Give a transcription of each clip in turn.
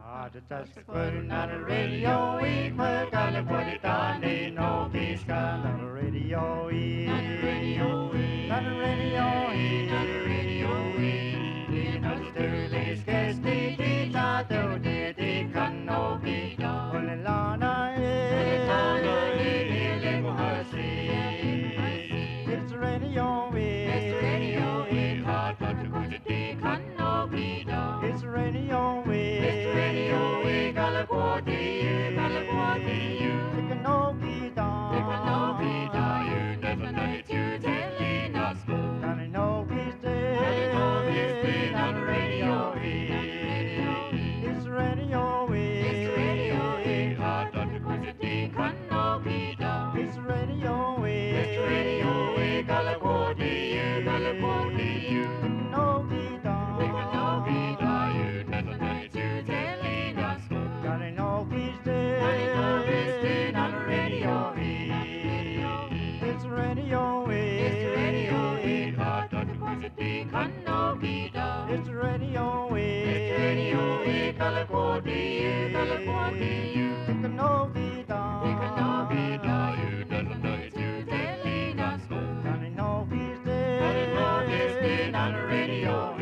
Just putting on the radio, we put on the put it on, they know peace come on the radio, on the radio, on the radio, on the radio, we know the dirty scarce the teeth out there, they can no be done. Only Lana, it's the radio, it's the radio, hard but the good they can no be done. It's the radio, it's the radio, we gotta go to you, it can no be done, it can no be done. You never know it, you telling us go. Can I know peace day, on the radio, it's the radio, it's the radio, hard but the good they can no be done. It's the radio, it's the radio, we gotta go to you, it can no be done, it can no be done. You never know it, you telling us go. Can I know peace day, on the radio, it's the radio, it's the radio, hard but the good they can no be done. It's the radio, we gotta go to you, it can no be done, it can no be done. You never know it, you telling us go. Can I know peace day, on the radio.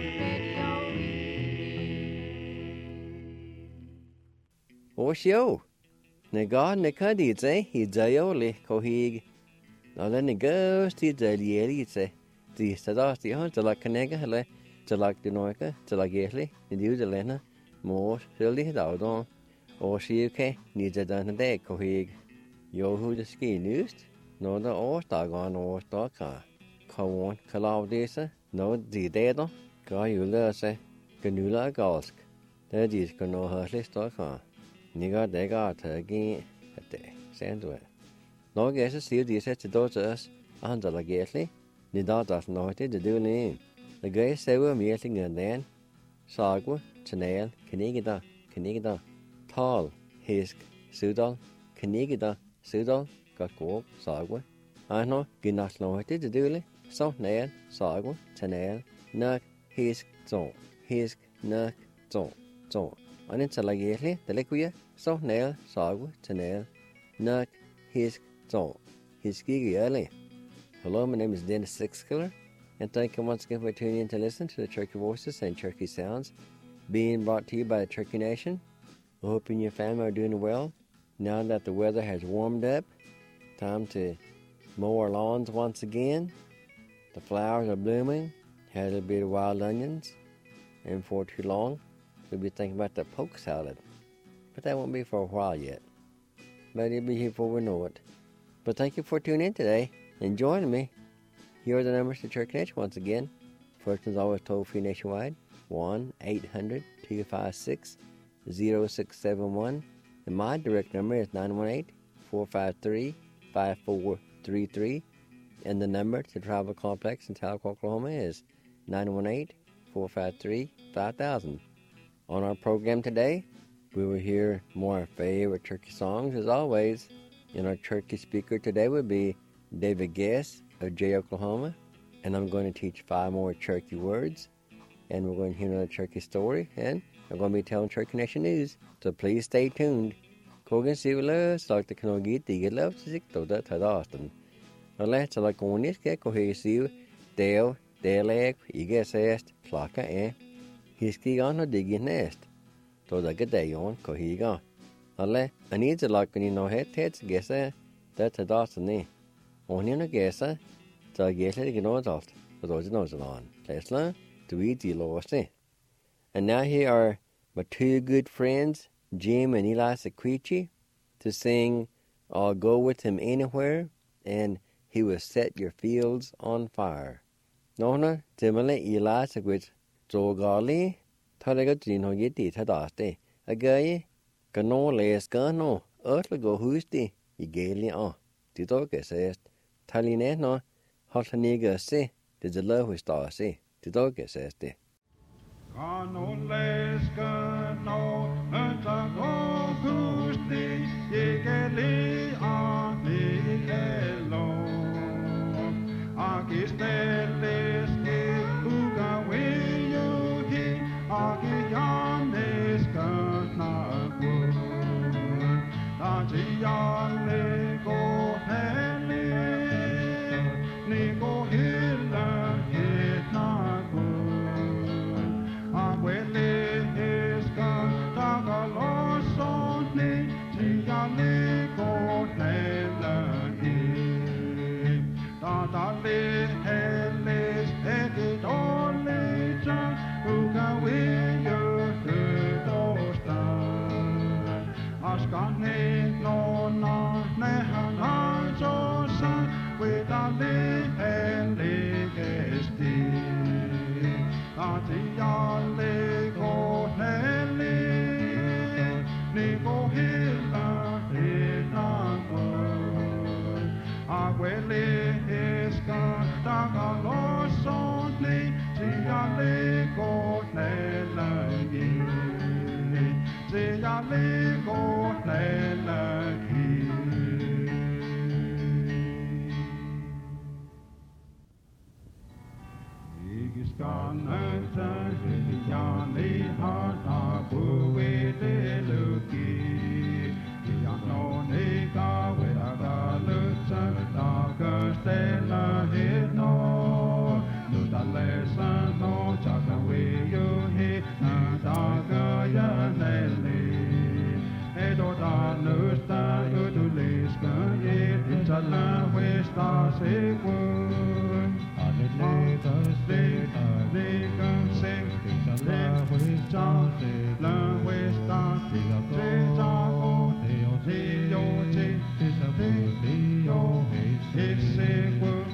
Oshio, Nagad Nakadize, Hidayoli, Kohig, Nalani ghost, Hidayelice, the Sadastion, to like Canega, to like the Noica, to like Gately, the Udelena, more, Shirley Dowdon, or Shiuke, needs a done a day, Kohig. Yo who the ski news, no the Orstagon or Stalka. Kawan, Kalaudesa, no the Dedo, Gayula se, Ganula Galsk. That is Gano Hurley Stalka. Nigga de got again at the Sandway. No guess to see the set to daughters under the gately. The daughters noted the dueling. The gay several meeting and then Sagwa, Chanel, Canigida, Tall, Hisk, Sudal, Canigida, Sudal, got walk, Sagwa. I know, Ginas noted the dueling. So nail, Sagwa, Chanel, Nuck, Hisk, Nuck, Zon. And it's a lately, the liquid, so nail, Sagwa, Chanel, Nuck, Hisk, Zon. Hiski early. Hello, my name is Dennis Sixkiller, and thank you once again for tuning in to listen to the Turkey Voices and Turkey Sounds, being brought to you by the Turkey Nation. I hope you and your family are doing well. Now that the weather has warmed up, time to mow our lawns once again. The flowers are blooming, had a little bit of wild onions, and for too long, we'll be thinking about the poke salad. But that won't be for a while yet. But it'll be here before we know it. But thank you for tuning in today and joining me. Here are the numbers to Turkey Nation once again. First is always toll-free nationwide, 1-800-256-0671. And my direct number is 918-453-5433. And the number to Travel Complex in Tahlequah, Oklahoma is 918-453-5000. On our program today, we will hear more favorite turkey songs as always. And our turkey speaker today would be David Guess of Jay, Oklahoma. And I'm going to teach 5 more turkey words. And we're going to hear another turkey story. And I'm going to be telling Turkey Nation news. So please stay tuned. Kogan Sivula, Dr. Kanogi, Digger Love, Toda Tadaston. Let's like on this get cohesive, Dale, Dale, Igas est, Plaka, Hiski on a digging nest. To the good day on Cohiga. Ale, I need to like when you know heads, guess that's a dastiny. On in a guesser, so I guess it can adult, for those knows it on. Tesla, to eat the lost. And now here are my 2 good friends, Jim and Eli Sequici, to sing I'll Go With Him Anywhere, and He Will Set Your Fields on Fire. Nona, Timale Eli Sequici, Zogali, Talagadino Yeti Tadaste, a guy, Gano Les Gano, Earthly Go Husti, Igali on, Tidoka says, Talineno, Hotaniga se, did the love with star se, Tidoka says de. Gano Les Gano, Earthly Husti, Igali on the hello. Agisteles Uga Wiyuhi, Agiyanes Gano. alle går nælli, nigo hilla hinangur. Aguele eska daga losonli, si alle går nælli, si alle går nælli. Skananta yani hata buwede luki Yano nega weda lutsa daga stella hino Nuda lesa no chaka weyo he na daga ya neli Edo da nusta uduliska ye Itala westa sekun They can sing, they chant, learn with start, they talk, they it's a word,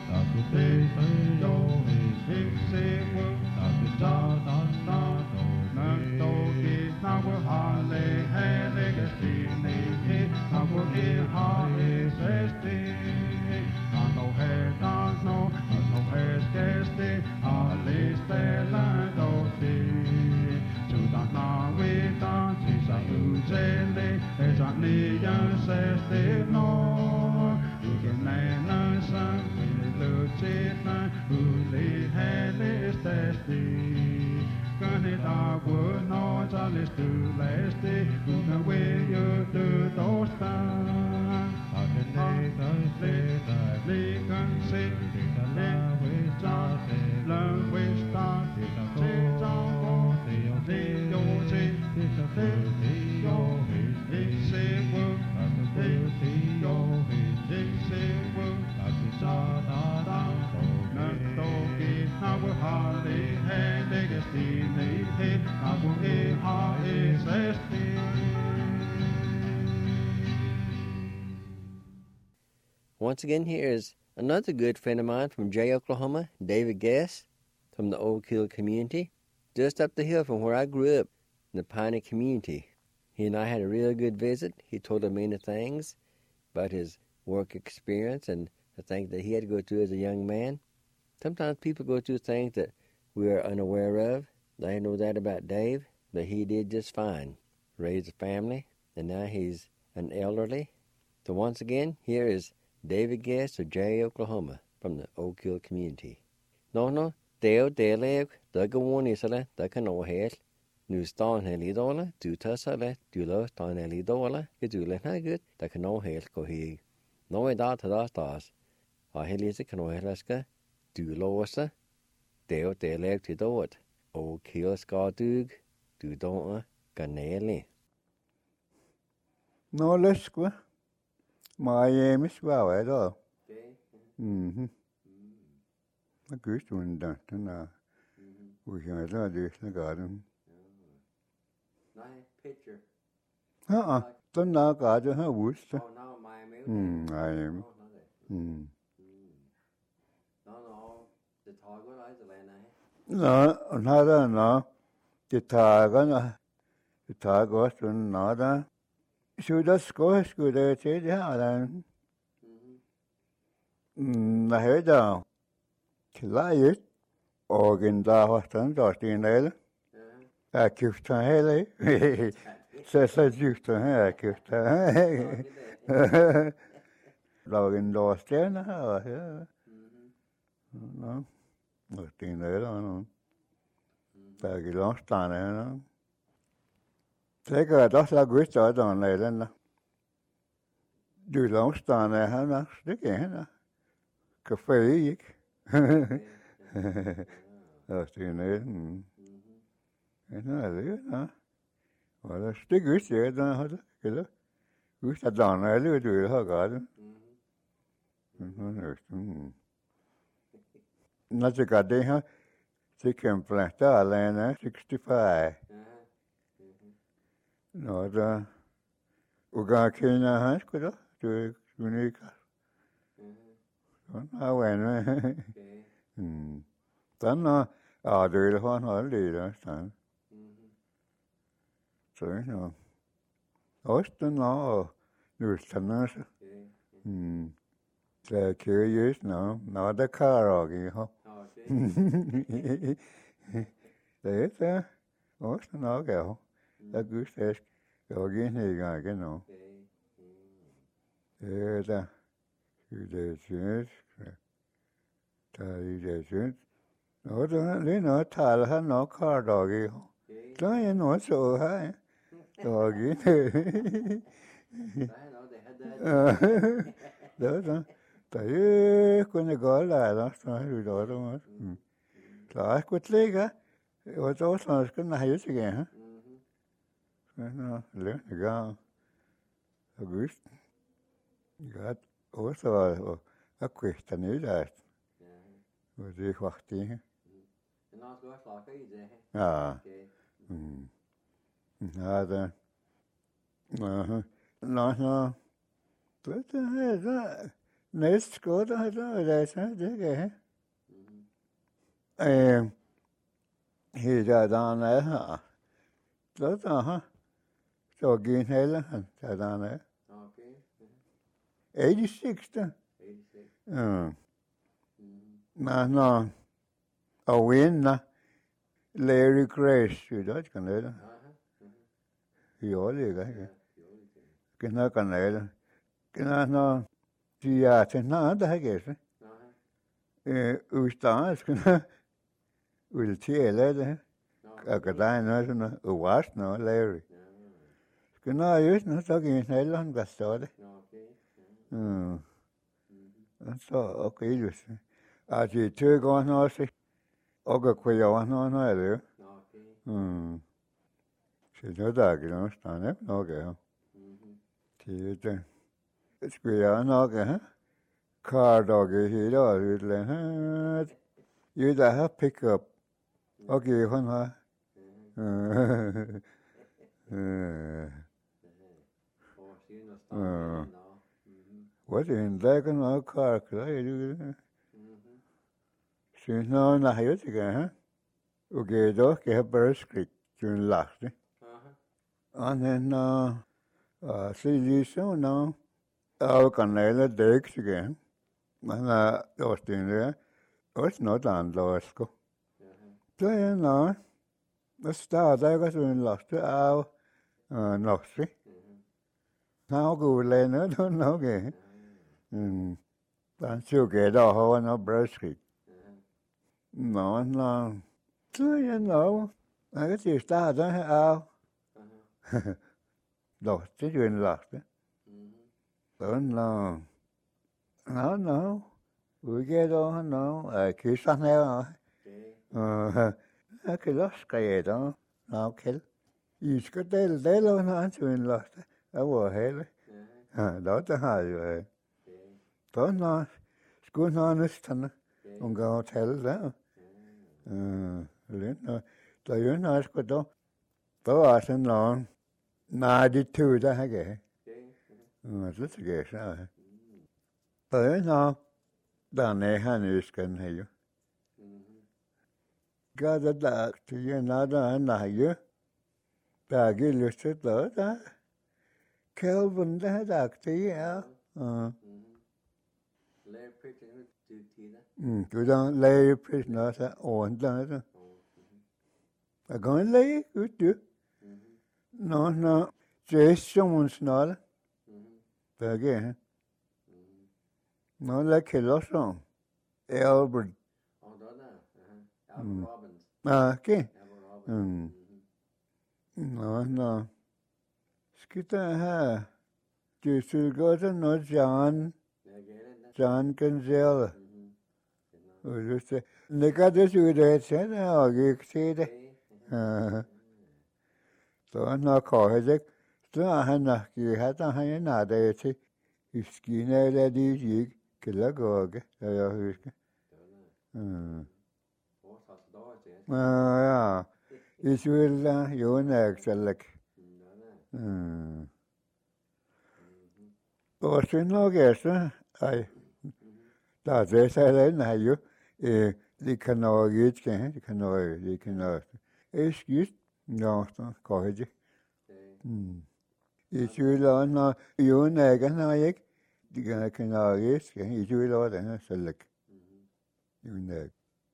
it's a word, now we're hardly having a steam, now we're here, how is it? I know head, I know head, scarcely, alle stella dotti. Sudanna vita, si sa uccelli, e già lia sesti no. Ugenena san, lucina, uli heli stesti. Canita no jalis tu lesti, una weyo tu tosta. They can sing, learn with start, Once again, here is another good friend of mine from Jay, Oklahoma, David Guest, from the Old Kill community, just up the hill from where I grew up in the Piney community. He and I had a real good visit. He told us many things about his work experience and the things that he had to go through as a young man. Sometimes people go through things that we are unaware of. I know that about Dave, but he did just fine. Raised a family, and now he's an elderly. So once again, here is David Guest of Jay, Oklahoma, from the Oak Hill community. No, Deo Delev, Dugawon Isala, Ducanohel, New Ston Helidola, Du Tussale, Du Lo Ston Helidola, Idula Hagut, Ducanohel Cohig. No edad to the stars. I Helisa Canohelaska, Du Losa, Deo Delev to do it. Oak Hill Skadug, Du Dona, Ganelli. No, let's go. Miami well at all. A good one done. We can do the garden. Nice picture. Don't know garden, how would Oh, no, Miami. I am. No, the Togo Island. No. The Tiger was another. Should I score good at it? I heard down. Till it. Organ da was done, Dustin Hale. I kissed her Haley. Says I used to her, I kissed her. Logan lost there now. No. Dustin Hale, I know. Baggy lost down there. Thế cái đó là quyết trở đòn này lên đó. Dù lóng stàn này hả nó, rất kẻ đó. Cà phê gì. Rồi thì nó là lý đó. Gọi là rất quyết trở đó hết đó. Cái đó. Quyết trở đòn này lưu đủ đó cả đó. Nó chỉ cả đây hả. Chỉ kèm planta lên á, 65. No, uga kena has kuda tu unika. Tan wena. Tan Døde han har lidt af stand. Så no. Osten og nulstande så. Så curious no. Nå der karog i ho. Det er osten og gav. Der gudstæsk. Og igen i gang no. Det er det synes. Der det synes. Nå der lige noget taler han nok karog i ho. Så er noget så her. Doggy. Det er kunne gå der så det der. Så jeg kunne ligge. Og så så skal jeg have sig igen. Nå, lidt gang. August. Godt. Og så og kvista ned der. Og det var det. Nå, skal også lage i det. Ja. Ja, det. Nå. Det er så. Næste skål, der er så, det kan jeg. Helt der er her. Så der. Så gik heller han, der er. Okay. 86. 86. Ja. Nå. Og vinder. Larry Grace, det er Canada. Fioliga, ikke? Kena Canada. Kena no. Ja, til der ikke. Ustans kena. Vil tælle det. Og der er noget sådan uast no Larry. Kena just no så gik heller han var så det. Så okay just. At det tog on også. Og kunne jeg også noget det. Så det der ikke noget stand nok ja. Det skulle jeg nok ha. Kardog hele og udland. Jo der har pick up. Okay, han har. Hvad er en dag nok kar er det? Synes nå nej det ikke ha. Okay, då kan jeg bare skrive til lagte. Og den så lige så nå. Og kanalen det ikke igen. Men også den der. Også noget andet også. Så er nå. Og starter jeg også en lagte af norske. Nå god længe då nok. Den suger der har noget bare skrive. Nå. Så er nå. Jeg kan sige starter her af. Lagte jo en lagte. Nå. Uge da nå. Kysser her. Jeg kan også skrive da. Nå, kæld. I skal dele og han til en lagte. Jeg var hele. Der har jo. Så nå. Skulle nå næsten. Hun gav tale der. Lidt. Der er jo noget sgu da. Der var sådan noget. Nej, det tog der har jeg. Så skal jeg så. Der er noget. Der han ønsker den her jo. Gør det der til en der han har jo. Der er ikke lyst til der. Kelvin der der til ja. Lære prisen til tider. Du der lære prisen også ordentligt der. Jeg kan lære ud du. Nå. Jason snart. Der er ikke. Nå, lad kælder så. Albert. Albert Robbins. Okay. Albert Robbins. Nå. Skal der have. Det skulle gå til noget John Gonzalez. Og du siger, det kan det sige det til, og ikke se det. Så han har kørt det. Så han nok havde han en det til. I skine eller de gik. Kælder gå ikke, så jeg husker. Ja. I skulle jo en ekstra. Og så nok så. Der er det så den har jo Die kan nog iets kennen, die kan nog. Is goed, nog dan kan je. Ik wil nog, je negen nog ik, die kan nog iets kennen, ik wil nog dan zelf. Je negen.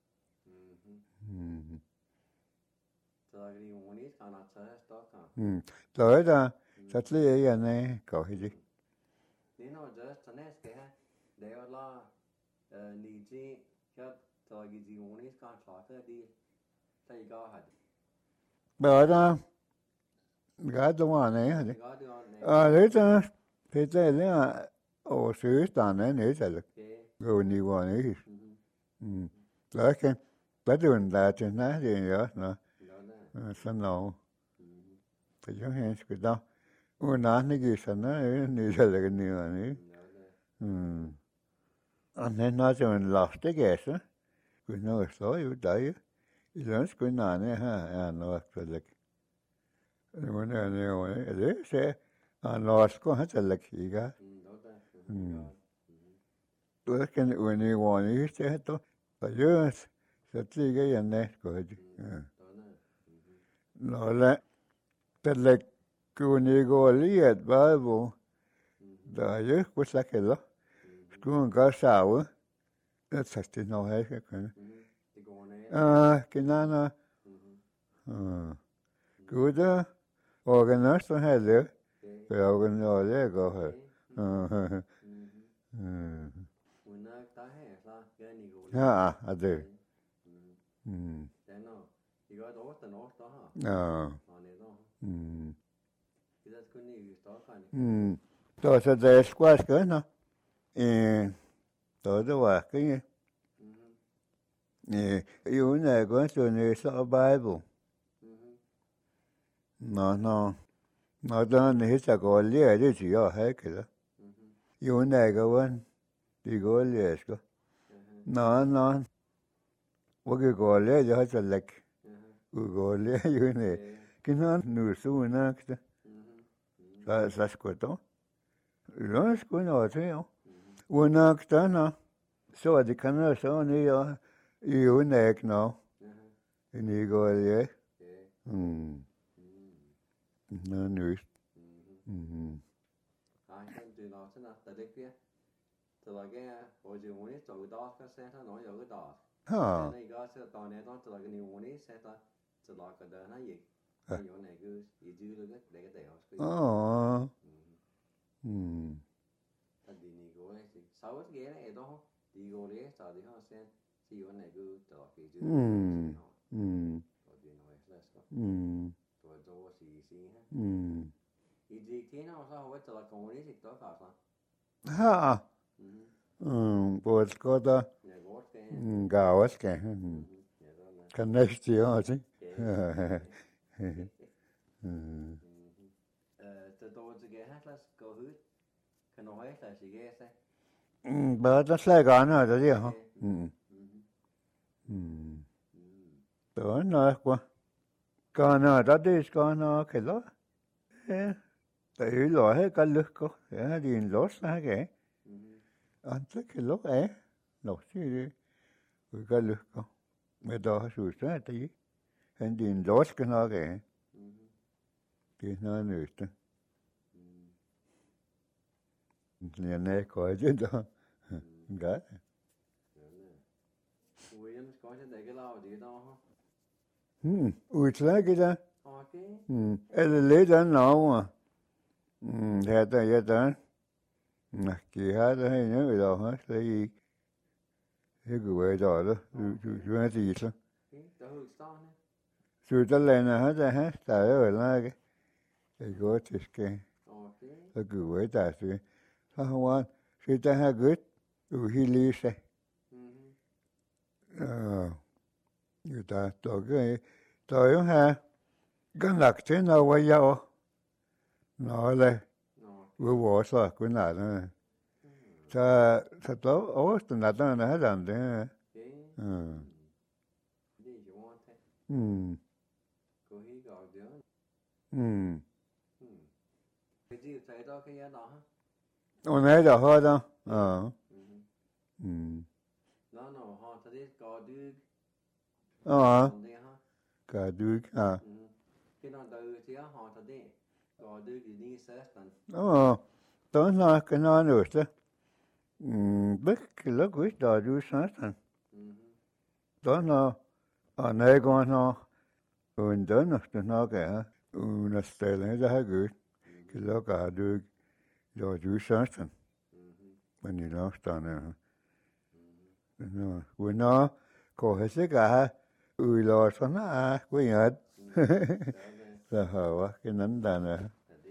Thì muốn ít còn là chơi đó cả. Tới đó, thật lý ấy này, có gì? Nếu nó giờ cho nên cái để là lý trí cho tôi cái gì muốn ít còn cho tôi đi thấy có hạt. Bởi đó, gái đúng rồi này hả? Có được Đấy đó, thì thế là ở xứ tàn này này sẽ được. Rồi nhiều quá này. Đấy cái, bắt đầu là trên đó thì đó nó, sân nào, thì giống như cái đó. Ủa nãy này cái sân đó, này sẽ là cái nhiều này. Anh ấy nói cho mình lọt cái ghét á, cứ nói xóaอยู่đấy, lớn cứ nói này ha, nó sẽ là nhưng mà này đấy sẽ nó có hết là gì cả. Tôi cái này quan ý sẽ to, phải nhớ sẽ chỉ cái này có gì. Nó là cái là cái này gọi liệt Bible, đó nhớ có sao cái đó, cũng có sao á, nó thật thì nó hay cái cái nào cứ đó, organize nó hay được, cái organize đấy có hay. Được. Tôi sẽ để squash cái nó. Tôi đó là cái yêu này có chuyện này sau Bible. Nó đó này sẽ có lẽ đi chỉ ở hết cái đó. Yêu này có vấn thì có lẽ có. Nó cái gọi lẽ cho hết là gọi lẽ yêu này cái nó nửa số nó cái sa squato. Nó có nó thế không? Una cái nó so đi cái nó so này yêu này nó này gọi lẽ. Nó nửa. Từ đó thế nào từ đấy kia từ là cái hồi giờ muốn ít từ đó cái xe nó nói rồi cái đó này có sẽ tao này đó từ là cái nhiều muốn ít xe ta từ đó cái đó nó gì cái chỗ này cứ gì chứ được cái để cái tèo ta đi đi go này thì sáu cái này đó đi go đấy sao thì họ sẽ thì chỗ này cứ từ cái chứ rồi đi nói là sao rồi đó xí ha thì thế nào sao vậy từ là công ty thì đó cả sao Pues cosa gawas cái connection chứ từ tôi chỉ cái hát là câu hứa cái nói là chỉ cái thế bà ta sẽ cái nào đó gì hả tôi nói qua cái nào đó đi cái nào cái đó tại vì lo hết cái lực có cái gì lót ra cái anh thấy cái lót ấy lót gì cái lực có bây giờ sửa sai thì anh đi lót cái nào cái thì nó nữa chứ nhà này có chứ đó cái Williams có chứ để cái lao gì đó ui thế cái đó lấy ra nào mà thế ta kỳ hát đó hay nhớ rồi hết lấy cái người đó chú nói gì sao chú ta lên là hết tại ở là cái gót cái người ta chú không quan chú ta hay good hi lý sẽ người ta tôi ha cái lạc thế nào vậy nhau nó là vừa bỏ sao cái nào nữa ta tốt ố từ nào đó nó hết làm thế Ông ấy đó thôi đâu nó nó họ thấy có đước. Ờ, Đây ha. cả đứa à. Cái nó từ thì họ thật đi. Gò đước thì đi sớt tần. Đó nó cái nó nữa chứ. Biết cái lớp quýt đòi đứa sáng thành. Đó nó, ở đây con nó, đó nó kìa, nó stay lên ra gửi. Cái lớp cả đứa đòi đứa sáng thành. Mình đi lóng tàn nè. Nó, nó, có hết sức cả, lo cho nó quý nhật. Là hờ cái nấn đàn nè.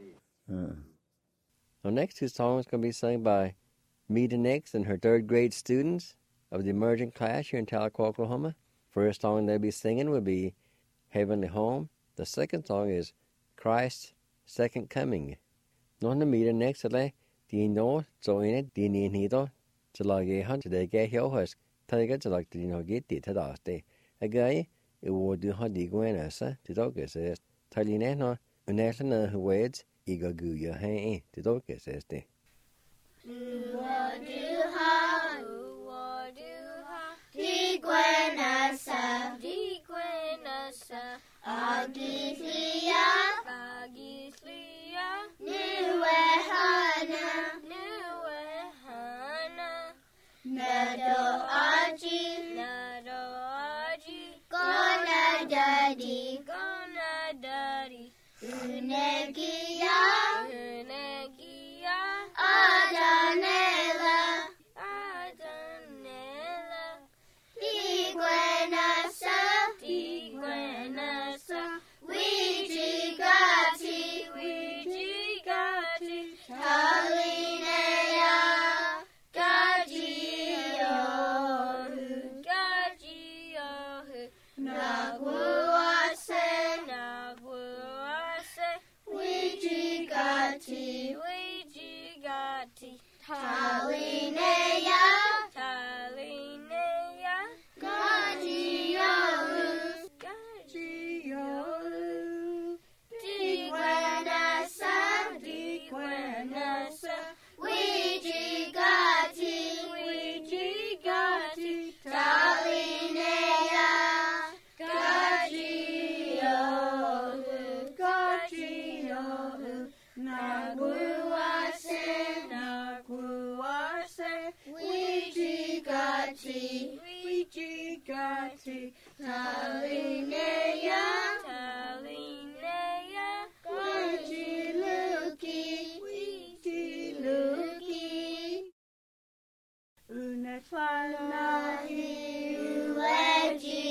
Our next two songs are going to be sung by Meta Nix and her 3rd grade students of the emerging class here in Tahlequah, Oklahoma. First song they'll be singing will be Heavenly Home. The second song is Christ's Second Coming. Nón Meta Nix là đi nó cho nên đi nhìn hi đó cho là cái hắn để cái hiểu hết thay cái cho là đi nó cái đi thế đó thế cái wo du ha di gwena sa ti do ke se thay nè nó nè là words iga gu ya hai ti do ke se te di gwena sa agisia niwe hana nado aji gonna daddy unegia adanela di gwena sa wijigati Halinea Gagiohu Naguase Wijigati Halinea Gagiohu Di Gwenasa Wijigati Talinea Gagiohu Naguase Wijigati Talinea Wijiluki Unefanahi Ueji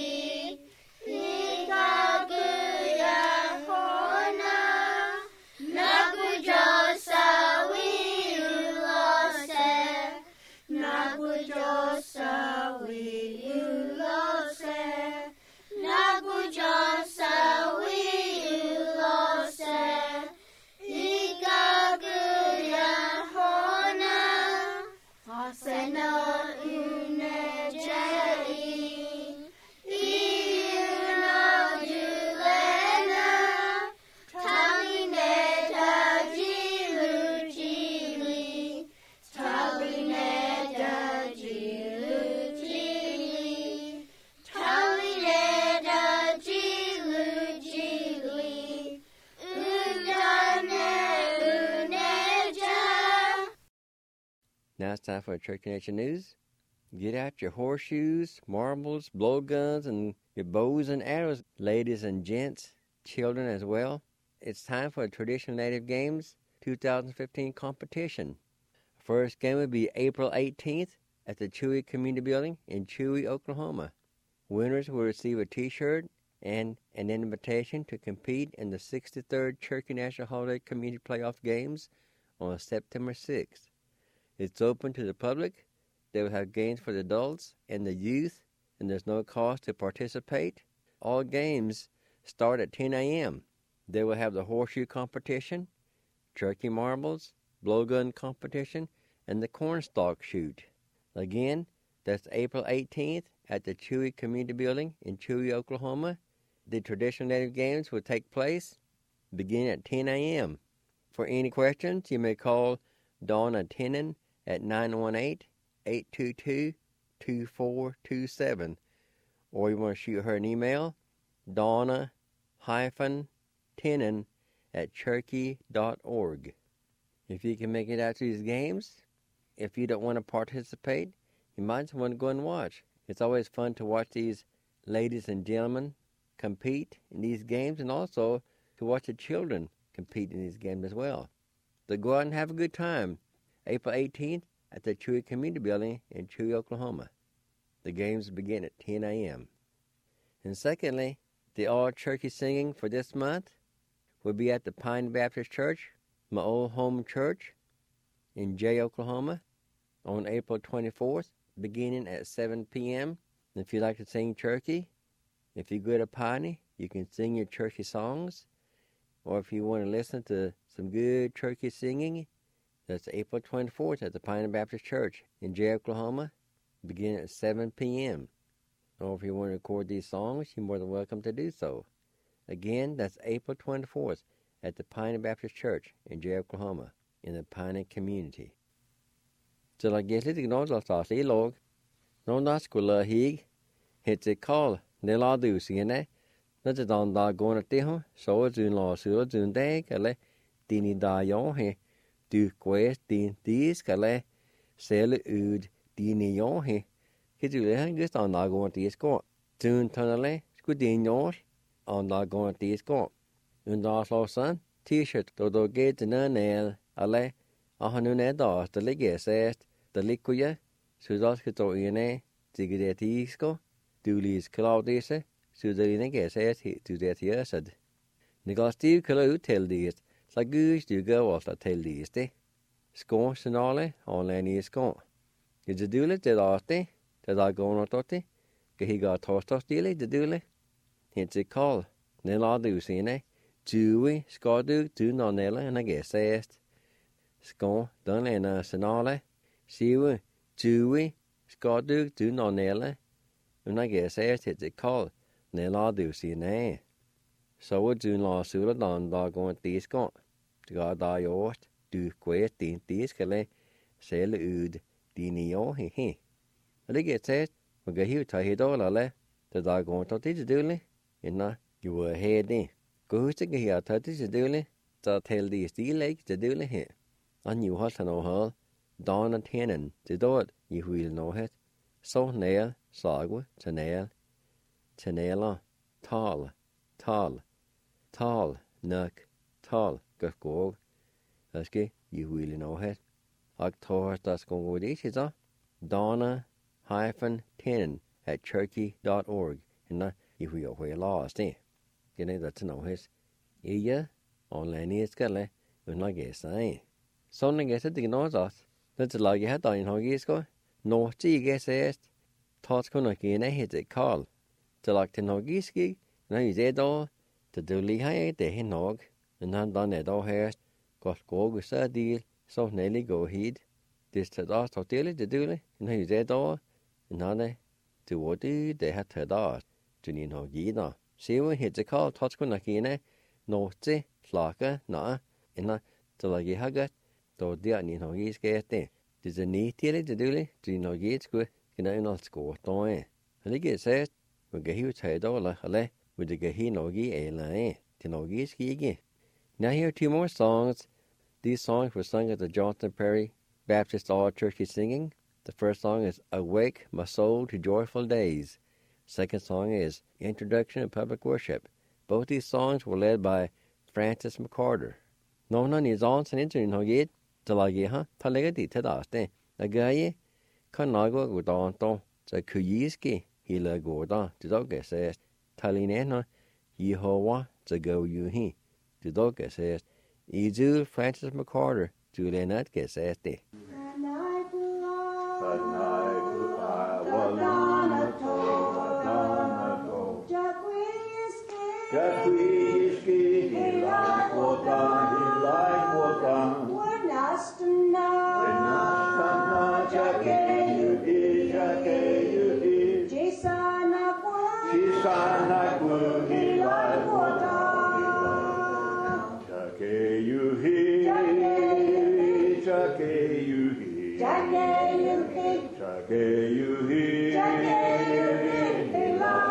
Ikaguya Hona Nagujosa Wiulose Nagujosa Wiulose Ikaguya Hona Asena Unejei Iuna Julena Talineda Jilujili Talineda Jilujili Talineda Jilujili Udane Uneja. Now it's time for Church Connection News. Get out your horseshoes, marbles, blowguns, and your bows and arrows, ladies and gents, children as well. It's time for the Traditional Native Games 2015 competition. First game will be April 18th at the Chewy Community Building in Chewy, Oklahoma. Winners will receive a T-shirt and an invitation to compete in the 63rd Cherokee National Holiday Community Playoff Games on September 6th. It's open to the public. They will have games for the adults and the youth, and there's no cost to participate. All games start at 10 a.m. They will have the horseshoe competition, turkey marbles, blowgun competition, and the cornstalk shoot. Again, that's April 18th at the Chewy Community Building in Chewy, Oklahoma. The Traditional Native Games will take place beginning at 10 a.m. For any questions, you may call Donna Tennant at 918-822-2427. or you want to shoot her an email, Donna-Tenon@cherokee.org. If you can make it out to these games, if you don't want to participate, you might just want to go and watch. It's always fun to watch these ladies and gentlemen compete in these games, and also to watch the children compete in these games as well. So go out and have a good time. April 18th at the Chewy Community Building in Chewy, Oklahoma. The games begin at 10 a.m. And secondly, the all-Cherokee singing for this month will be at the Pine Baptist Church, my old home church in Jay, Oklahoma, on April 24th, beginning at 7 p.m. And if you like to sing Cherokee, if you're good at Piney, you can sing your Cherokee songs. Or if you want to listen to some good Cherokee singing, that's April 24th at the Pine Baptist Church in Jay, Oklahoma, beginning at 7 p.m. Or if you want to record these songs, you're more than welcome to do so. Again, that's April 24th at the Pine Baptist Church in Jay, Oklahoma, in the Piney community. Så la get litt gnål av I låg. Nå da skulle hig, hette kall, det la du sigene. Når det da går til ho, så du la så du deg, eller din da jo he, du quest din disk, eller sele ud din jo he. Kitule just on da går til sko. Tun tunnele, skulle din jo, on da går til sko. Da slåsan, t-shirt, då get den nail, eller han nu da det ligger sest, det ligger så da skal to ine, det disko, du lis klaudise. Så det er ikke sett til det gjørsed. Når Steve køller ut til det, så gud du går også til det. Skånsignale, online i skån. Det dule det alltid, det da går noe til. Gehigga torsdagsdile, det dule. Hente kall, nella du sine. Tui, skal du nonella, en jeg sett. Skån, den ene signale. Sive, tui, skal du nonella, en jeg sett hente kall. Nella du sine. Så du la sula da går til skån. Du da gjort, du kvæt din diskele, sele ud din jo he. Og det gik tæt, og gav hiv ta hedolale, det da går til det døle, inna jo er hedi. Gå husk ikke her ta det døle, så til de stilæg det døle her. Han jo holdt han overhold, Donna-Tenon, det dård, I vil nå het. Så næl, sagu, til næl. Tenela, tal, nok, gøkgåg. Aske, I vil nå het. Og torsdag skal gå dit så. Donna-Tenon@cherokee.org. Inna, I vil jo høje lås det. Det er det til nå het. Ikke, online I skal le, under gæsne. Sånn gæsne det nå så. Det til lage her, da I har gæsko. Nå, til gæsne. Tals kunne ikke hete Karl. Til lagt til nogiski, når I det da, til du lige har det hen nog, men han da ned og her, godt gå og så del, så nellig gå hit. Det til da står til det dule, når I det da, men han er, du var det her til da, du ni nog I da. Se hvor hette Karl, tals kunne ikke nå til slakke, nå, inna til lagi har godt, da det ni nog I skal det. Det er ni til det dule, du ni nog I skulle, kunne I nok skåre da. Han ikke sagt, og gahiv tager eller with the gahinogi ela to nogi skigi. Now here are two more songs. These songs were sung at the Johnson Prairie Baptist All Cherokee Singing. The first song is Awake My Soul to Joyful Days. Second song is Introduction to Public Worship. Both these songs were led by Francis McCarter. No none is on san into no yet to lagi ha talegati tadaste. Agaye kanago gudanto sa kuyiski hila goda to doge says talinena Yehovah to go you he to doge says Izu Francis McCarter to lenat get says de. Jackie, you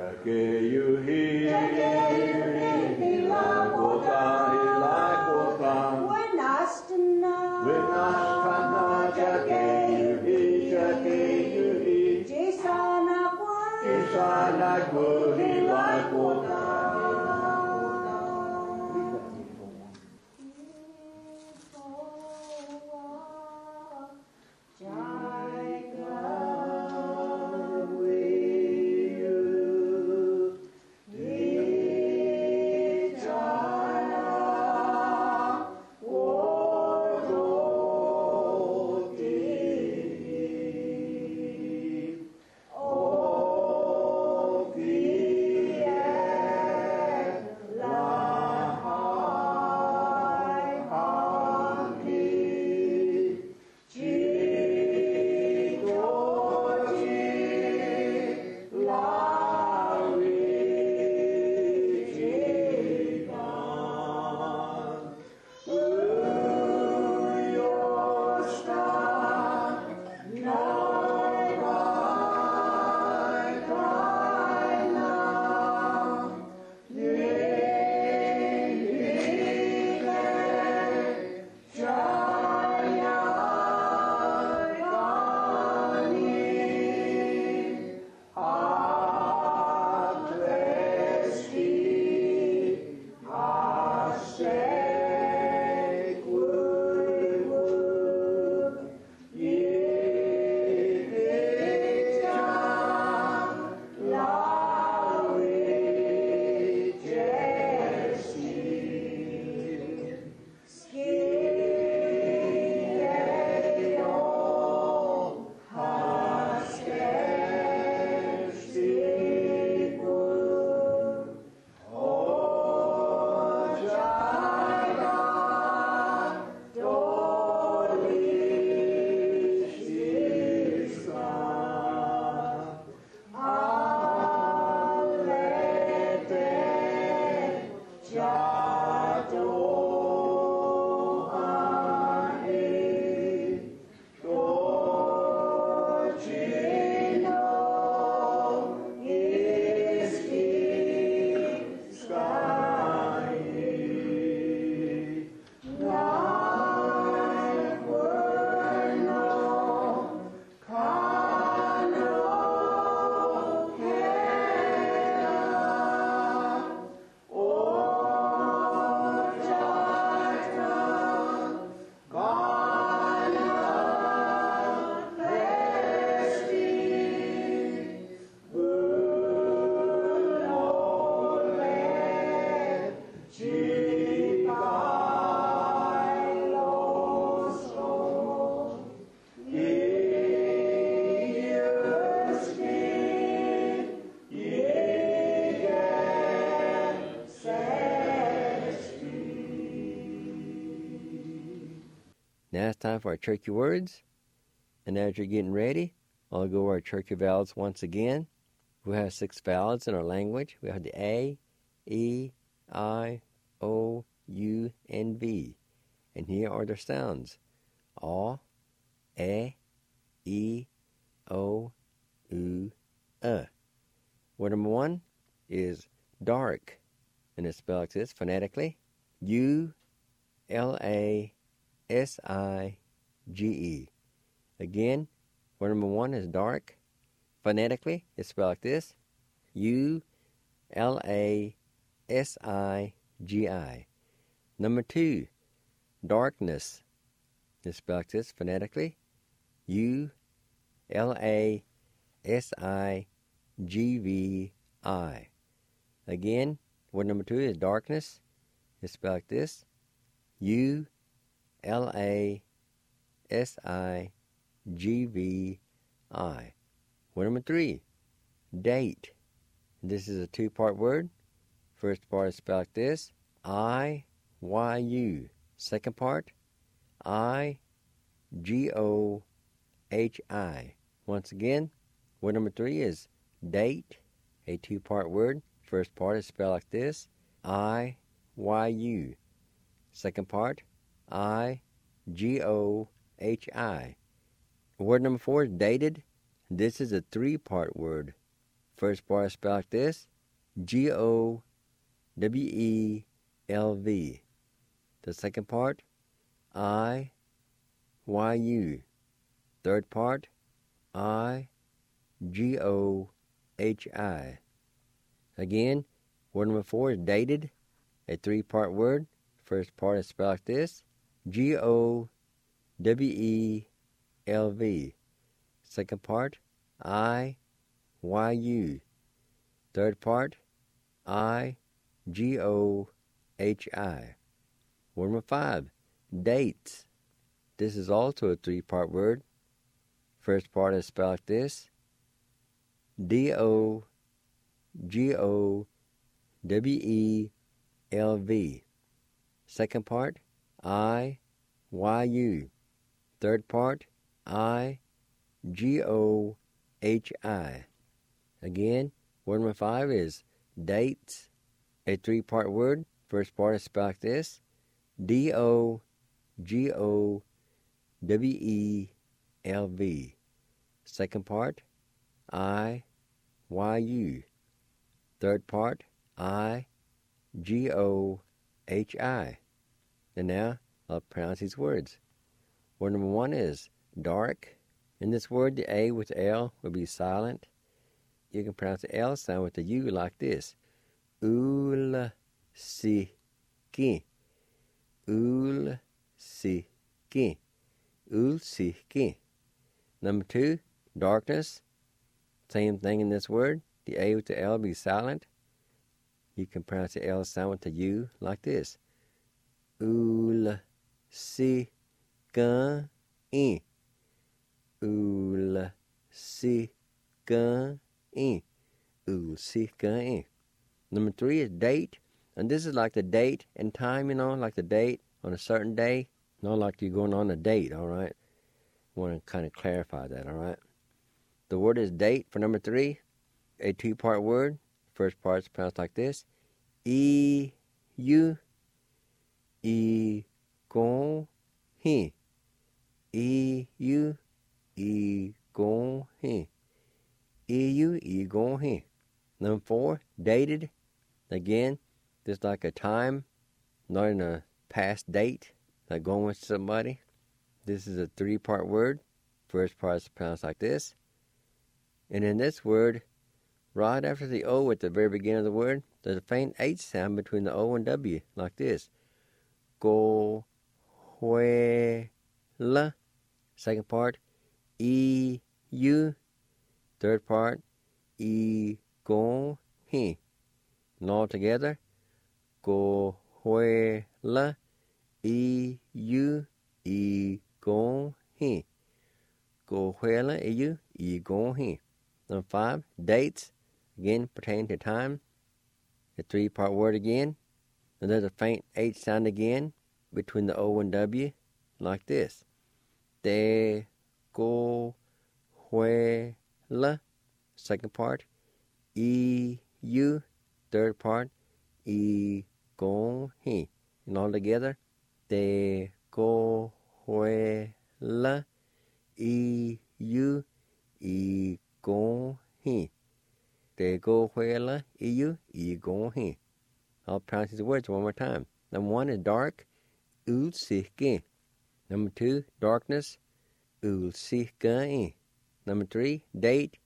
Now it's time for our churchy words. And as you're getting ready, I'll go over our churchy vowels once again. We have 6 vowels in our language. We have the A, E, I, O, U, and V. And here are their sounds. A, E, O, U, Word number 1 is dark. And it's spelled like this phonetically. U-L-A-S-I-G-E. Again, word number 1 is dark. Phonetically, it's spelled like this. U-L-A-S-I-G-I. Number 2, darkness. It's spelled like this phonetically. U-L-A-S-I-G-V-I. Again, word number 2 is darkness. It's spelled like this. U-L-A-S-I-G-V-I. Word number 3, date. This is a 2-part word. First part is spelled like this. I-Y-U. Second part, I-G-O-H-I. Once again, word number 3 is date, a 2-part word. First part is spelled like this. I-Y-U. Second part, I-G-O-H-I. Word number 4 is dated. This is a 3-part word. First part is spelled like this, G-O-W-E-L-V. The second part, I-Y-U. Third part, I-G-O-H-I. Again, word number 4 is dated, a 3-part word. First part is spelled like this, G-O-W-E-L-V. Second part, I-Y-U. Third part, I-G-O-H-I. Word number 5, dates. This is also a 3-part word. First part is spelled like this, D-O-G-O-W-E-L-V. Second part, I-Y-U. Third part, I-G-O-H-I. Again, word number 5 is dates, a 3-part word. First part is spelled like this, D-O-G-O-W-E-L-V. Second part, I-Y-U. Third part, I-G-O-H-I. And now, I'll pronounce these words. Word number 1 is dark. In this word, the A with the L will be silent. You can pronounce the L sound with the U like this. Ul-si-ki. Ul-si-ki. Ul-si-ki. Number 2, darkness. Same thing in this word. The A with the L will be silent. You can pronounce the L sound with the U like this. Ul-si-ka-i. Ul-si-ka-i. Ul-si-ka-i. Number 3 is date. And this is like the date and time, like the date on a certain day. Not like you're going on a date, all right? I want to kind of clarify that, all right? The word is date for number 3, a 2-part word. First part is pronounced like this. E-U. E-gon-hi. E-U. E-gon-hi. E-U. E-gon-hi. Number 4, dated. Again, this is like a time, not in a past date, like going with somebody. This is a 3-part word. First part is pronounced like this. And in this word, right after the O at the very beginning of the word, there's a faint H sound between the O and W, like this. Go, hue, la. Second part, E, U. Third part, E, go, he. And all together, go, hue, la. E, U, E, go, he. Go, hue, la, E, U, E, go, he. Number 5, dates. Again, pertain to time. A 3-part word again. And there's a faint H sound again between the O and W, like this. De, go, hue, la. Second part, E, U. Third part, E, go, he. And all together, de, go, hue, la. E, U, E, go, he. De, go, hue, la. E, U, E, go, he. I'll pronounce these words one more time. Number 1 is dark. Ul-si-ki. Number 2, darkness. Ul-si-ka-i. Number 3, date.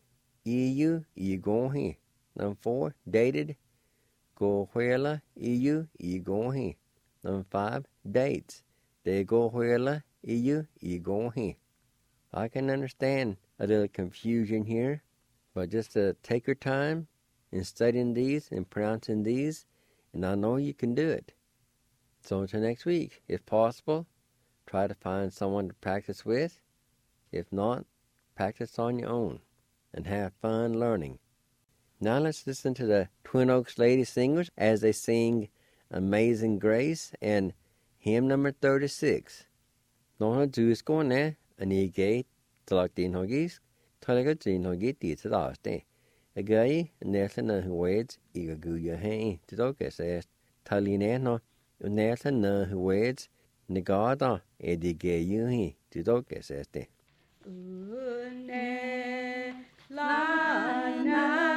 E-U, E-go-hi. Number 4, dated. Go-hue-la, E-U, E-go-hi. Number 5, dates. De-go-hue-la, E-U, E-go-hi. I can understand a little confusion here, but just take your time in studying these and pronouncing these, and I know you can do it. So until next week, if possible, try to find someone to practice with. If not, practice on your own and have fun learning. Now let's listen to the Twin Oaks Lady Singers as they sing Amazing Grace and hymn number 36. Nó Jews going there, and he gate to like the Hoggies, Talaga Jean Hoggy, the last day. A guy, Nathan and who waits, eager goo your hand, to dog says, Talinano, Nathan who waits, Negada, Eddie gay you he, to dog says, La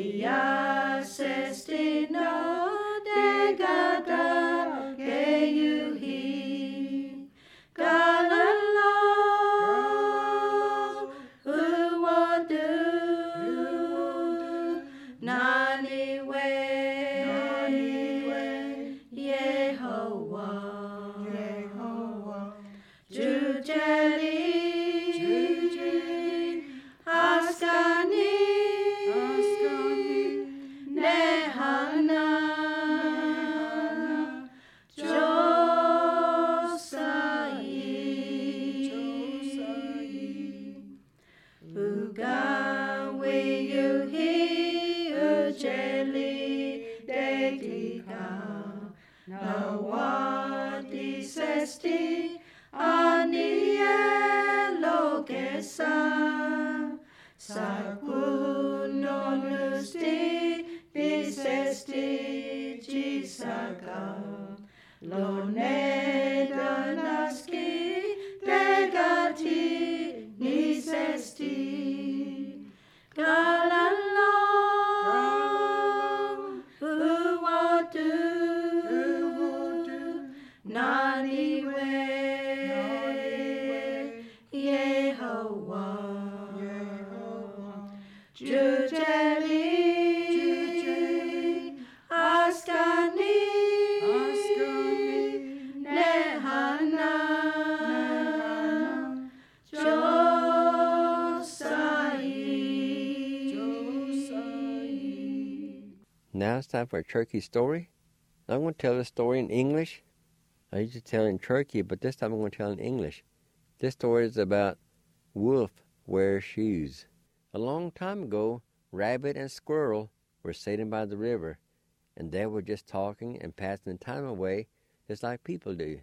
Dia sestino de gada que you he galalo who will do nani way Yehovah Jujeli Askani Nehana Josai Ugawe yuhi ujeli deglika Nawadi sesti anielo kesa Sakuno nusti bisesti jisaka Loneda naski degati nisesti Galalo uwadu nani way Yehovah Jujeli Askani Nehana Josai. Now it's time for a turkey story. I'm going to tell the story in English. I usually tell it in Turkey, but this time I'm going to tell it in English. This story is about Wolf Wears Shoes. A long time ago, Rabbit and Squirrel were sitting by the river, and they were just talking and passing the time away just like people do.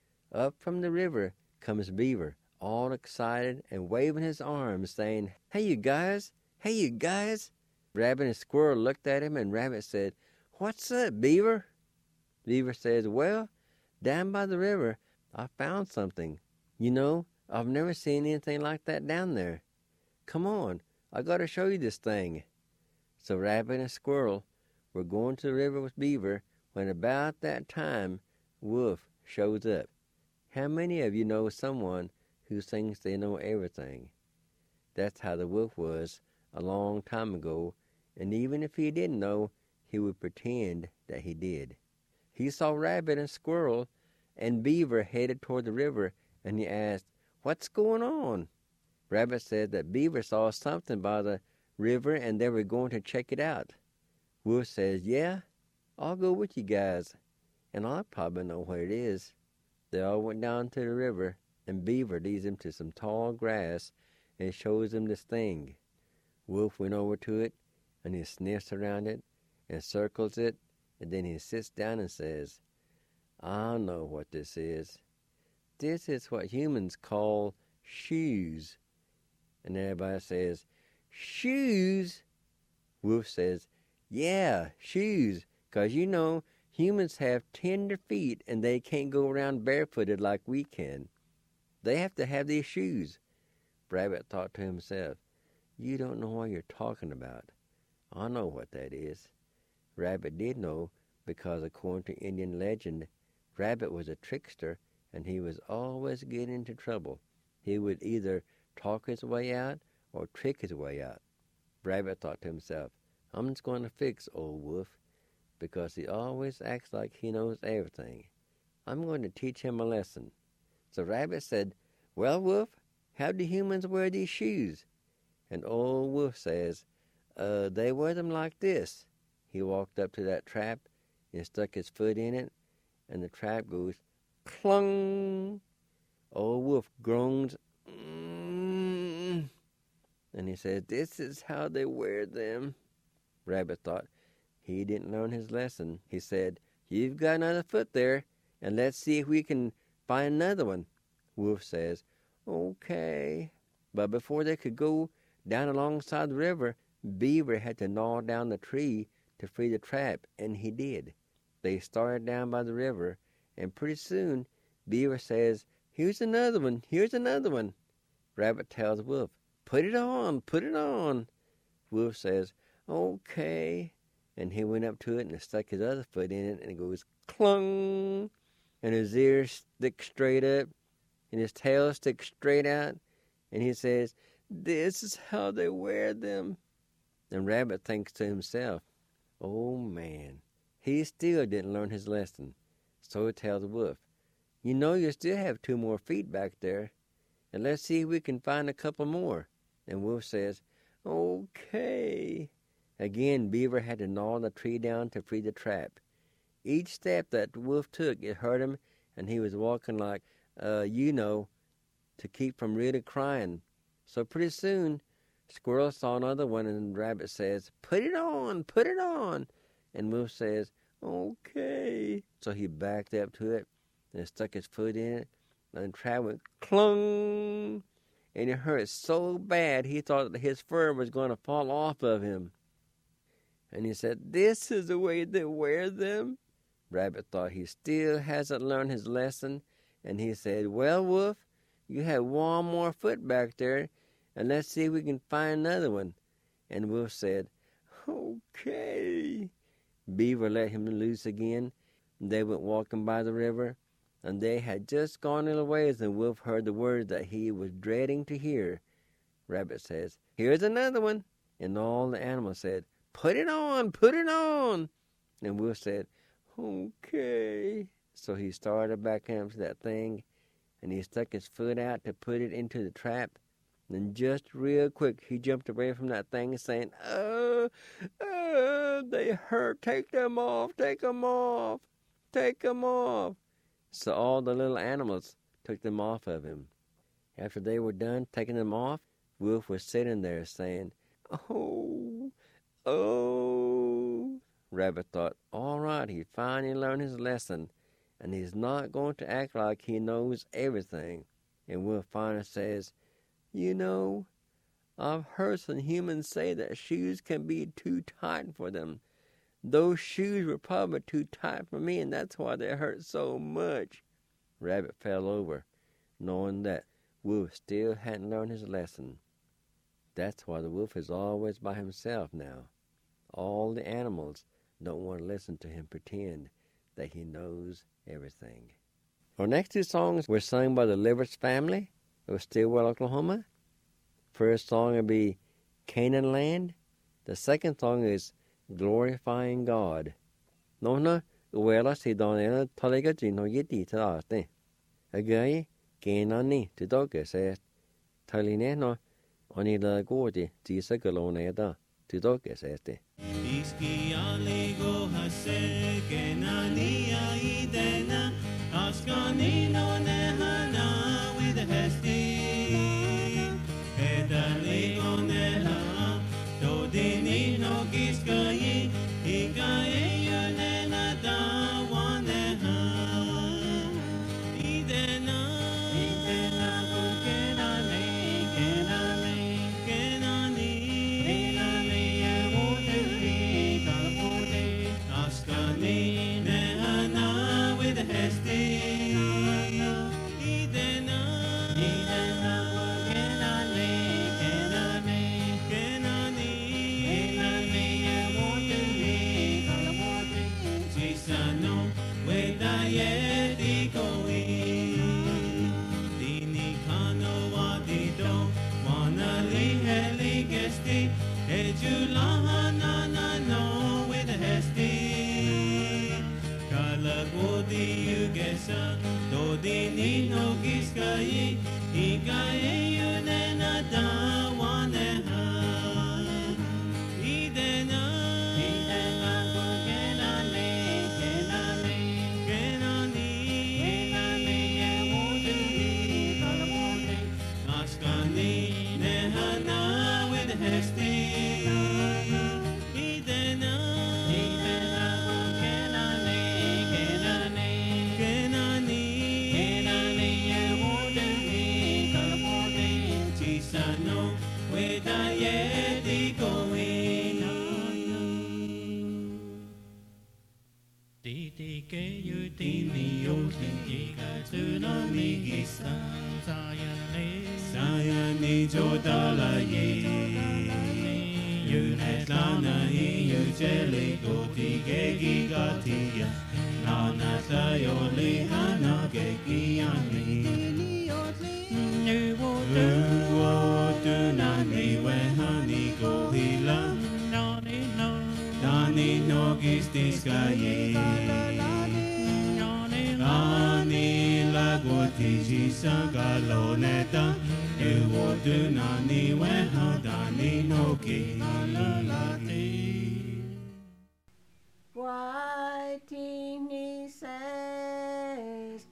Up from the river comes Beaver, all excited and waving his arms, saying, "Hey, you guys! Hey, you guys!" Rabbit and Squirrel looked at him, and Rabbit said, "What's up, Beaver?" Beaver says, "Well, down by the river, I found something. You know, I've never seen anything like that down there. Come on, I got to show you this thing." So Rabbit and Squirrel were going to the river with Beaver when about that time Wolf shows up. How many of you know someone who thinks they know everything? That's how the wolf was a long time ago, and even if he didn't know, he would pretend that he did. He saw Rabbit and Squirrel and Beaver headed toward the river, and he asked, "What's going on?" Rabbit said that Beaver saw something by the river and they were going to check it out. Wolf says, "Yeah, I'll go with you guys, and I'll probably know what it is." They all went down to the river, and Beaver leads them to some tall grass and shows them this thing. Wolf went over to it, and he sniffs around it and circles it, and then he sits down and says, "I know what this is. This is what humans call shoes." And everybody says, "Shoes?" Wolf says, "Yeah, shoes, 'cause you know, humans have tender feet and they can't go around barefooted like we can. They have to have these shoes." Rabbit thought to himself, "You don't know what you're talking about. I know what that is." Rabbit did know, because according to Indian legend, Rabbit was a trickster and he was always getting into trouble. He would either talk his way out or trick his way out. Rabbit thought to himself, "I'm just going to fix old Wolf, because he always acts like he knows everything. I'm going to teach him a lesson." So Rabbit said, "Well, Wolf, how do humans wear these shoes?" And old Wolf says, "They wear them like this." He walked up to that trap and stuck his foot in it, and the trap goes clung. Old Wolf groans, and he says, "This is how they wear them." Rabbit thought he didn't learn his lesson. He said, "You've got another foot there, and let's see if we can find another one." Wolf says, "Okay." But before they could go down alongside the river, Beaver had to gnaw down the tree to free the trap, and he did. They started down by the river, and pretty soon Beaver says, "Here's another one, here's another one." Rabbit tells Wolf, "Put it on, put it on." Wolf says, Okay. And he went up to it and stuck his other foot in it, and it goes clung, and his ears stick straight up, and his tail sticks straight out, and he says, "This is how they wear them." And Rabbit thinks to himself, "Oh, man, he still didn't learn his lesson." So he tells Wolf, "You know you still have 2 more feet back there, and let's see if we can find a couple more." And Wolf says, "Okay." Again, Beaver had to gnaw the tree down to free the trap. Each step that Wolf took, it hurt him, and he was walking like, to keep from really crying. So pretty soon, Squirrel saw another one, and Rabbit says, "Put it on, put it on." And Wolf says, "Okay." So he backed up to it and stuck his foot in it, and the trap went clung, and it hurt so bad he thought that his fur was going to fall off of him. And he said, "This is the way they wear them." Rabbit thought he still hasn't learned his lesson, and he said, "Well, Wolf, you have 1 more foot back there, and let's see if we can find another one." And Wolf said, "Okay." Beaver let him loose again, and they went walking by the river, and they had just gone a little ways, and Wolf heard the words that he was dreading to hear. Rabbit says, "Here's another one." And all the animals said, "Put it on, put it on." And Wolf said, "Okay." So he started back up to that thing, and he stuck his foot out to put it into the trap. And just real quick, he jumped away from that thing saying, "They hurt. Take them off, take them off, take them off." So all the little animals took them off of him. After they were done taking them off, Wolf was sitting there saying, "Oh, oh." Rabbit thought, all right, he finally learned his lesson, and he's not going to act like he knows everything. And Wolf finally says, "You know, I've heard some humans say that shoes can be too tight for them. Those shoes were probably too tight for me, and that's why they hurt so much." Rabbit fell over, knowing that Wolf still hadn't learned his lesson. That's why the wolf is always by himself now. All the animals don't want to listen to him pretend that he knows everything. Our next 2 songs were sung by the Liverts family of Stillwell, Oklahoma. First song will be Canaan Land. The second song is Glorifying God. Nona uela si donela talega gino yiti taate. Agai Canaan to doga says Taline no onila gordi tisa galone da to doga says te. Iski aligo hase Kenania idena Askanino nehana with a hesti Edaligo neha Dodini no giskayi Ikaye yunena da waneha Idena Idena Kenani Kenani Kenani Askani nehana with a hesti Idena Idena Kenani Kenani Kenani Chisano wedaye dikoi Dini kano wadido Wanali heli gesti Ejulahana no with a hesti Kalagodi yugesa Dodini no giskayi Ikaye yunena da waneha Idena Idena Kenani Kenani Kenani Kenani Askani nehana with hesti Idena Idena Kenani Kenani Kenani Kenani Chisano wedaye dikoi Didi ke yu dini yo tingi ka tsunami gisa Sayane Sayane jodala ye You let lana you jelly go ti gegi gatia. Nana tayo li hana gegi ani. You would do nani when honey go hila. Nani no gistis gaye. Nani la guati sagaloneta. You would do nani when honey no Whiting says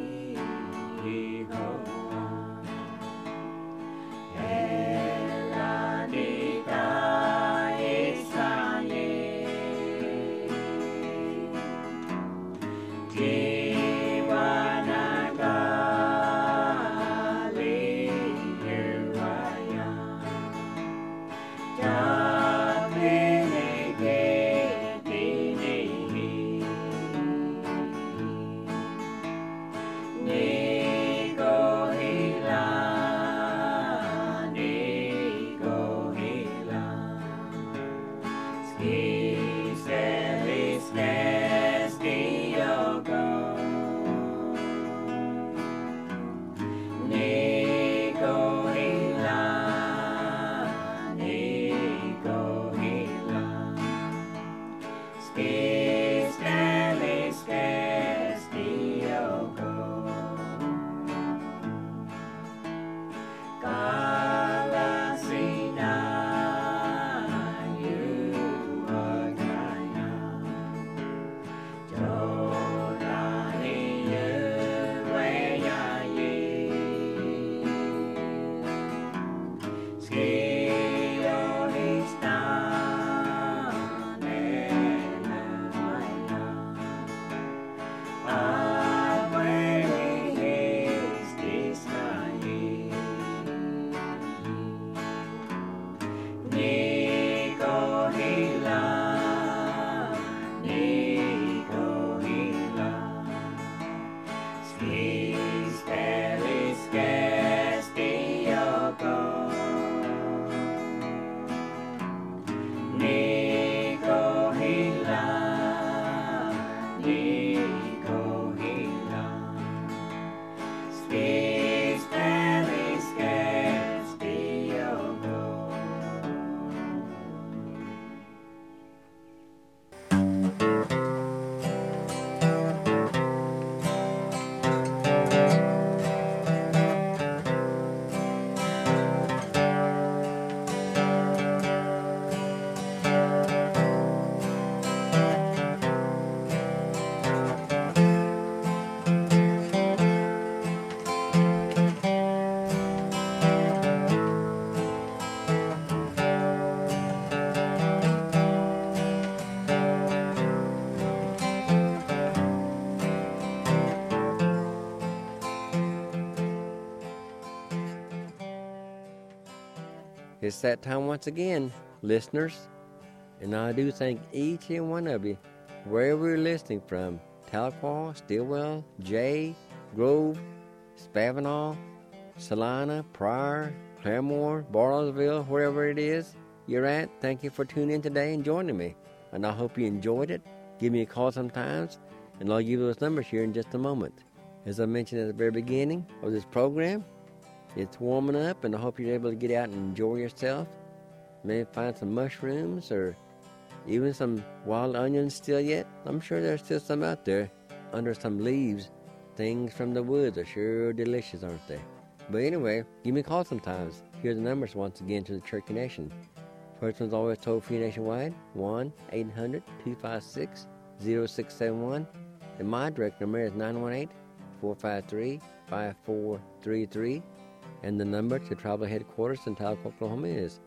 It's that time once again, listeners, and I do thank each and one of you, wherever you're listening from, Tahlequah, Stillwell, Jay, Grove, Spavinaw, Salina, Pryor, Claremore, Bartlesville, wherever it is you're at. Thank you for tuning in today and joining me, and I hope you enjoyed it. Give me a call sometimes, and I'll give you those numbers here in just a moment. As I mentioned at the very beginning of this program, it's warming up, and I hope you're able to get out and enjoy yourself. Maybe find some mushrooms or even some wild onions still yet. I'm sure there's still some out there under some leaves. Things from the woods are sure delicious, aren't they? But anyway, give me a call sometimes. Here are the numbers once again to the Cherokee Nation. First one's always toll-free nationwide, 1-800-256-0671. And my direct number is 918-453-5433. And the number to Tribal Headquarters in Tahlequah, Oklahoma is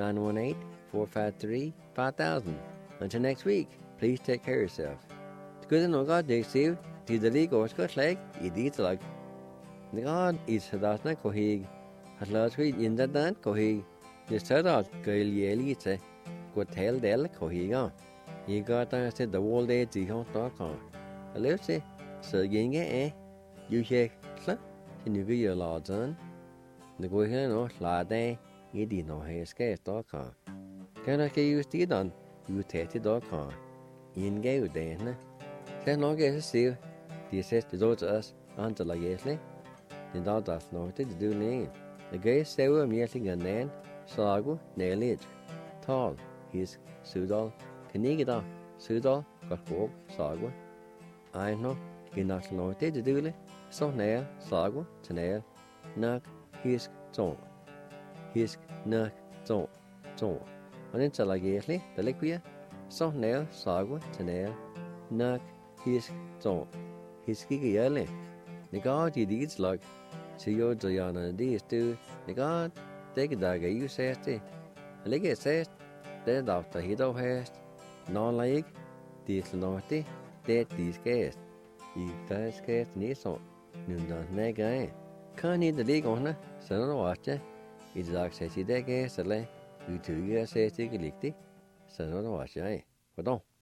918-453-5000. Until next week, please take care of yourself. Good and God, they see, to the league or Scotch Lake, it is like the God is Sadasna Kohig. At last week in the Dan Kohig, the Sadat Gailielite, got tail del Kohiga. He got said the wall day to hot.com. I live say, so getting you hear, and you get your laws on. The go here no, la day, you did not hear scarce.com. Kan jeg ikke just i den, utæt i dag kan. En gav denne. Sen nok er så siv. De sætte dog til os, andre lag jæslig. Den dag der snart det du længe. Jeg gav sæve mjælting af næn, sagu, nælet. Tal, hisk, sudal. Kan ikke da, sudal, godt håb, sagu. Ej nå, kan nok snart det du længe. Så nær, sagu, til nær. Nok, hisk, tål. Hisk, nok, tål, tål. Og den til lag jæslig, der ligger vi. Så nær, sagu, til nær. Nok, hisk, tål. Hisk ikke jælle. Negar de dit slag. Til jo drøjerne det er støv. Negar, det ikke der jo sæst det. Jeg ligger sæst. Det er der hit og hast. Nå la ikke. Det er sådan det. Det er de skæst. I færd skæst næsår. Nu der nægger af. Kan I det ligge under, så når du watcher. I det dag sæt i dag gæst eller. Du tykker sæst ikke ligge. Så når du watcher af. Hvordan?